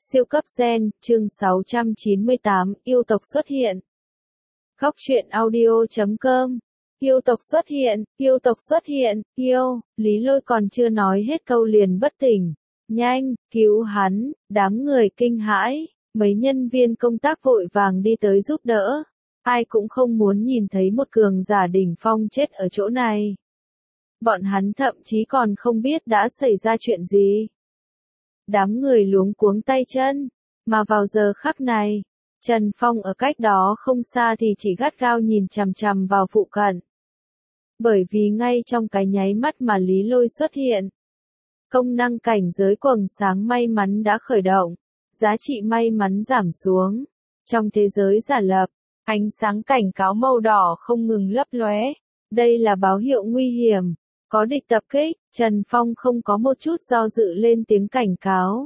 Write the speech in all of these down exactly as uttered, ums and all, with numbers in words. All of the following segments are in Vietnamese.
Siêu cấp gen, chương sáu trăm chín mươi tám, yêu tộc xuất hiện. Góc truyện audio chấm com. Yêu tộc xuất hiện, yêu tộc xuất hiện, yêu, Lý Lôi còn chưa nói hết câu liền bất tỉnh. Nhanh, cứu hắn, đám người kinh hãi, mấy nhân viên công tác vội vàng đi tới giúp đỡ. Ai cũng không muốn nhìn thấy một cường giả đỉnh phong chết ở chỗ này. Bọn hắn thậm chí còn không biết đã xảy ra chuyện gì. Đám người luống cuống tay chân, mà vào giờ khắc này, Trần Phong ở cách đó không xa thì chỉ gắt gao nhìn chằm chằm vào phụ cận. Bởi vì ngay trong cái nháy mắt mà Lý Lôi xuất hiện, công năng cảnh giới quầng sáng may mắn đã khởi động, giá trị may mắn giảm xuống. Trong thế giới giả lập, ánh sáng cảnh cáo màu đỏ không ngừng lấp lóe, đây là báo hiệu nguy hiểm. Có địch tập kích, Trần Phong không có một chút do dự lên tiếng cảnh cáo.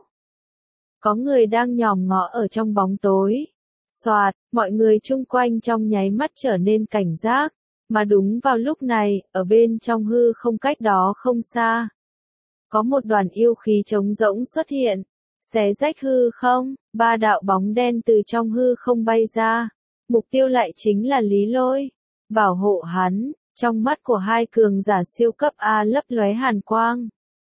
Có người đang nhòm ngó ở trong bóng tối. Soạt, mọi người chung quanh trong nháy mắt trở nên cảnh giác. Mà đúng vào lúc này, ở bên trong hư không cách đó không xa. Có một đoàn yêu khí trống rỗng xuất hiện. Xé rách hư không, ba đạo bóng đen từ trong hư không bay ra. Mục tiêu lại chính là Lý Lôi. Bảo hộ hắn. Trong mắt của hai cường giả siêu cấp A lấp lóe hàn quang.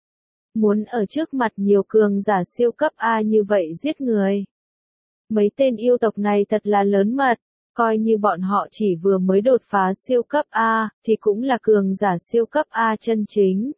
Muốn ở trước mặt nhiều cường giả siêu cấp A như vậy giết người. Mấy tên yêu tộc này thật là lớn mật, coi như bọn họ chỉ vừa mới đột phá siêu cấp A, thì cũng là cường giả siêu cấp A chân chính.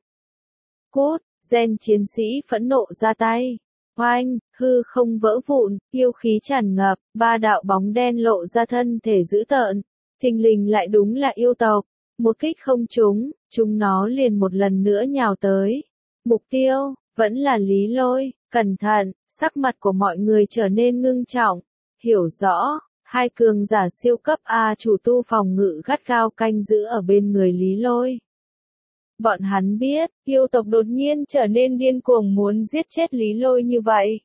Cút, gen chiến sĩ phẫn nộ ra tay. Oanh, hư không vỡ vụn, yêu khí tràn ngập, ba đạo bóng đen lộ ra thân thể dữ tợn. Thình lình lại đúng là yêu tộc. Một kích không trúng, chúng nó liền một lần nữa nhào tới. Mục tiêu, vẫn là Lý Lôi, cẩn thận, sắc mặt của mọi người trở nên ngưng trọng. Hiểu rõ, hai cường giả siêu cấp A chủ tu phòng ngự gắt gao canh giữ ở bên người Lý Lôi. Bọn hắn biết, yêu tộc đột nhiên trở nên điên cuồng muốn giết chết Lý Lôi như vậy.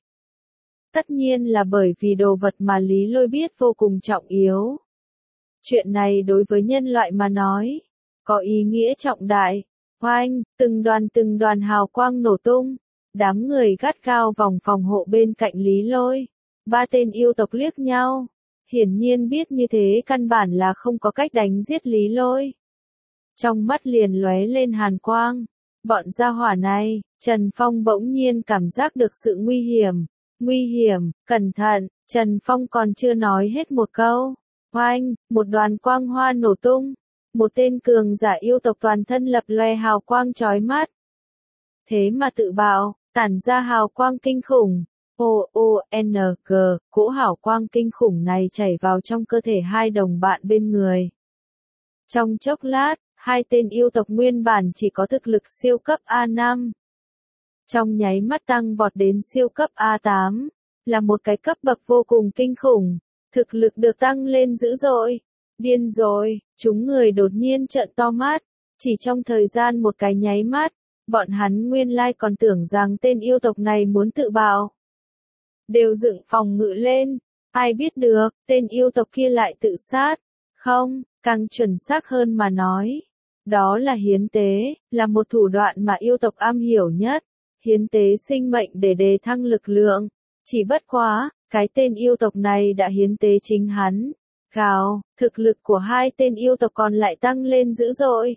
Tất nhiên là bởi vì đồ vật mà Lý Lôi biết vô cùng trọng yếu. Chuyện này đối với nhân loại mà nói, có ý nghĩa trọng đại. Oanh, từng đoàn từng đoàn hào quang nổ tung, đám người gắt gao vòng phòng hộ bên cạnh Lý Lôi. Ba tên yêu tộc liếc nhau, hiển nhiên biết như thế căn bản là không có cách đánh giết Lý Lôi. Trong mắt liền lóe lên hàn quang, bọn gia hỏa này, Trần Phong bỗng nhiên cảm giác được sự nguy hiểm. Nguy hiểm, cẩn thận, Trần Phong còn chưa nói hết một câu. Oanh, một đoàn quang hoa nổ tung. Một tên cường giả yêu tộc toàn thân lập loè hào quang chói mắt. Thế mà tự bạo, tản ra hào quang kinh khủng. O O N G, cỗ hào quang kinh khủng này chảy vào trong cơ thể hai đồng bạn bên người. Trong chốc lát, hai tên yêu tộc nguyên bản chỉ có thực lực siêu cấp A năm. Trong nháy mắt tăng vọt đến siêu cấp A tám, là một cái cấp bậc vô cùng kinh khủng. Thực lực được tăng lên dữ dội. Điên rồi, chúng người đột nhiên trợn to mắt. Chỉ trong thời gian một cái nháy mắt, bọn hắn nguyên lai còn tưởng rằng tên yêu tộc này muốn tự bạo. Đều dựng phòng ngự lên. Ai biết được, tên yêu tộc kia lại tự sát. Không, càng chuẩn xác hơn mà nói. Đó là hiến tế, là một thủ đoạn mà yêu tộc am hiểu nhất. Hiến tế sinh mệnh để đề thăng lực lượng. Chỉ bất quá, cái tên yêu tộc này đã hiến tế chính hắn. Gào, thực lực của hai tên yêu tộc còn lại tăng lên dữ dội.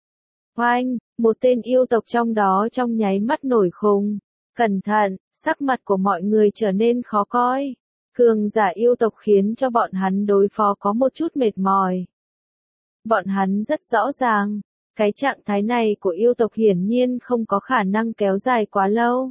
Oanh, một tên yêu tộc trong đó trong nháy mắt nổi khùng. Cẩn thận, sắc mặt của mọi người trở nên khó coi. Cường giả yêu tộc khiến cho bọn hắn đối phó có một chút mệt mỏi. Bọn hắn rất rõ ràng, cái trạng thái này của yêu tộc hiển nhiên không có khả năng kéo dài quá lâu.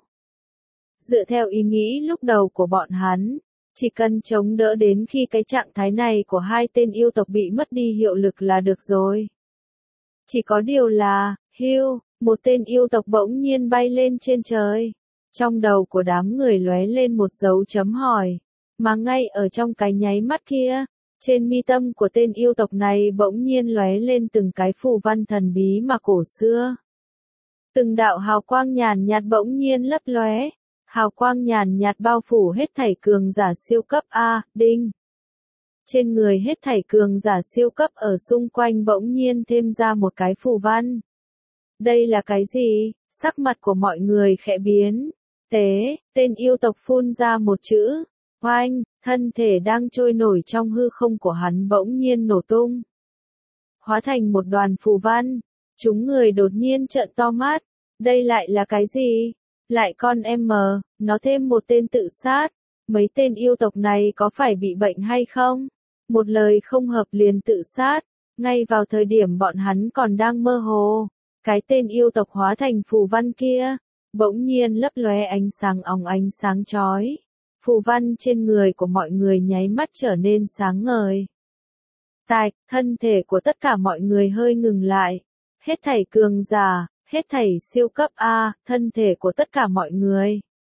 Dựa theo ý nghĩ lúc đầu của bọn hắn, chỉ cần chống đỡ đến khi cái trạng thái này của hai tên yêu tộc bị mất đi hiệu lực là được rồi. Chỉ có điều là, hiu, một tên yêu tộc bỗng nhiên bay lên trên trời. Trong đầu của đám người lóe lên một dấu chấm hỏi. Mà ngay ở trong cái nháy mắt kia, trên mi tâm của tên yêu tộc này bỗng nhiên lóe lên từng cái phù văn thần bí mà cổ xưa. Từng đạo hào quang nhàn nhạt bỗng nhiên lấp lóe. Hào quang nhàn nhạt bao phủ hết thảy cường giả siêu cấp A, đinh. Trên người hết thảy cường giả siêu cấp ở xung quanh bỗng nhiên thêm ra một cái phù văn. Đây là cái gì? Sắc mặt của mọi người khẽ biến. Tế, tên yêu tộc phun ra một chữ. Oanh, thân thể đang trôi nổi trong hư không của hắn bỗng nhiên nổ tung. Hóa thành một đoàn phù văn. Chúng người đột nhiên trợn to mắt. Đây lại là cái gì? Lại con em mờ, nó thêm một tên tự sát. Mấy tên yêu tộc này có phải bị bệnh hay không? Một lời không hợp liền tự sát. Ngay vào thời điểm bọn hắn còn đang mơ hồ. Cái tên yêu tộc hóa thành phù văn kia. Bỗng nhiên lấp lóe ánh sáng óng ánh sáng chói. Phù văn trên người của mọi người nháy mắt trở nên sáng ngời. Tạch, thân thể của tất cả mọi người hơi ngừng lại. Hết thảy cường giả, hết thảy siêu cấp A, thân thể của tất cả mọi người.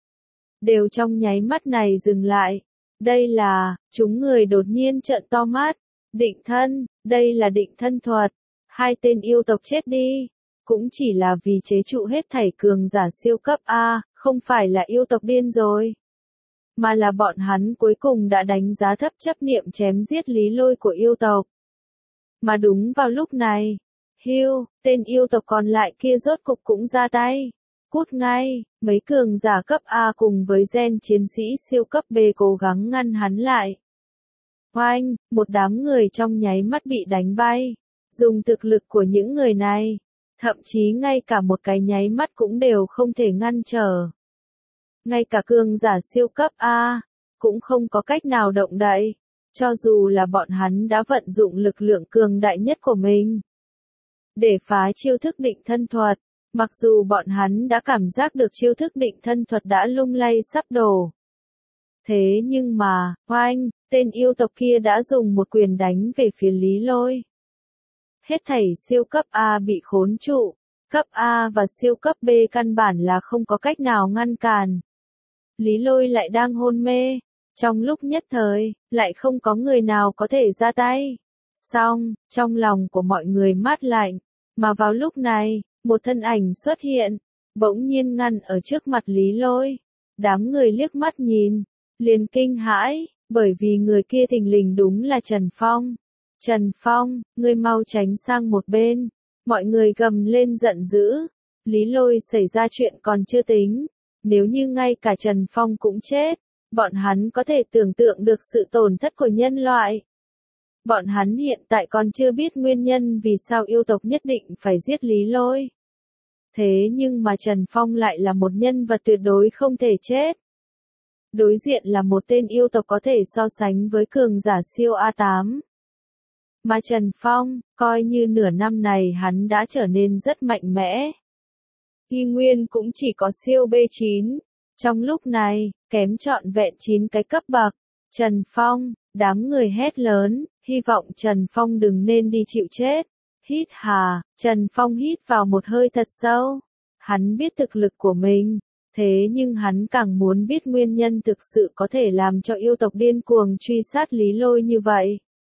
Đều trong nháy mắt này dừng lại. Đây là, chúng người đột nhiên trợn to mắt. Định thân, đây là định thân thuật. Hai tên yêu tộc chết đi. Cũng chỉ là vì chế trụ hết thảy cường giả siêu cấp A, không phải là yêu tộc điên rồi. Mà là bọn hắn cuối cùng đã đánh giá thấp chấp niệm chém giết Lý Lôi của yêu tộc. Mà đúng vào lúc này, Hưu, tên yêu tộc còn lại kia rốt cục cũng ra tay. Cút ngay, mấy cường giả cấp A cùng với gen chiến sĩ siêu cấp B cố gắng ngăn hắn lại. Oanh, một đám người trong nháy mắt bị đánh bay. Dùng thực lực của những người này, thậm chí ngay cả một cái nháy mắt cũng đều không thể ngăn trở. Ngay cả cường giả siêu cấp A, cũng không có cách nào động đậy, cho dù là bọn hắn đã vận dụng lực lượng cường đại nhất của mình. Để phá chiêu thức định thân thuật, mặc dù bọn hắn đã cảm giác được chiêu thức định thân thuật đã lung lay sắp đổ. Thế nhưng mà, oanh, tên yêu tộc kia đã dùng một quyền đánh về phía Lý Lôi. Hết thảy siêu cấp A bị khốn trụ, cấp A và siêu cấp B căn bản là không có cách nào ngăn cản. Lý Lôi lại đang hôn mê, trong lúc nhất thời, lại không có người nào có thể ra tay. Xong, trong lòng của mọi người mát lạnh, mà vào lúc này, một thân ảnh xuất hiện, bỗng nhiên ngăn ở trước mặt Lý Lôi. Đám người liếc mắt nhìn, liền kinh hãi, bởi vì người kia thình lình đúng là Trần Phong. Trần Phong, ngươi mau tránh sang một bên. Mọi người gầm lên giận dữ. Lý Lôi xảy ra chuyện còn chưa tính. Nếu như ngay cả Trần Phong cũng chết, bọn hắn có thể tưởng tượng được sự tổn thất của nhân loại. Bọn hắn hiện tại còn chưa biết nguyên nhân vì sao yêu tộc nhất định phải giết Lý Lôi. Thế nhưng mà Trần Phong lại là một nhân vật tuyệt đối không thể chết. Đối diện là một tên yêu tộc có thể so sánh với cường giả siêu A tám. Mà Trần Phong, coi như nửa năm này hắn đã trở nên rất mạnh mẽ. Y nguyên cũng chỉ có siêu B chín. Trong lúc này, kém trọn vẹn chín cái cấp bậc. Trần Phong, đám người hét lớn, hy vọng Trần Phong đừng nên đi chịu chết. Hít hà, Trần Phong hít vào một hơi thật sâu. Hắn biết thực lực của mình, thế nhưng hắn càng muốn biết nguyên nhân thực sự có thể làm cho yêu tộc điên cuồng truy sát Lý Lôi như vậy.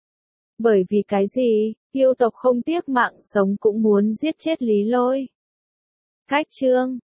Bởi vì cái gì, yêu tộc không tiếc mạng sống cũng muốn giết chết Lý Lôi. Cách chương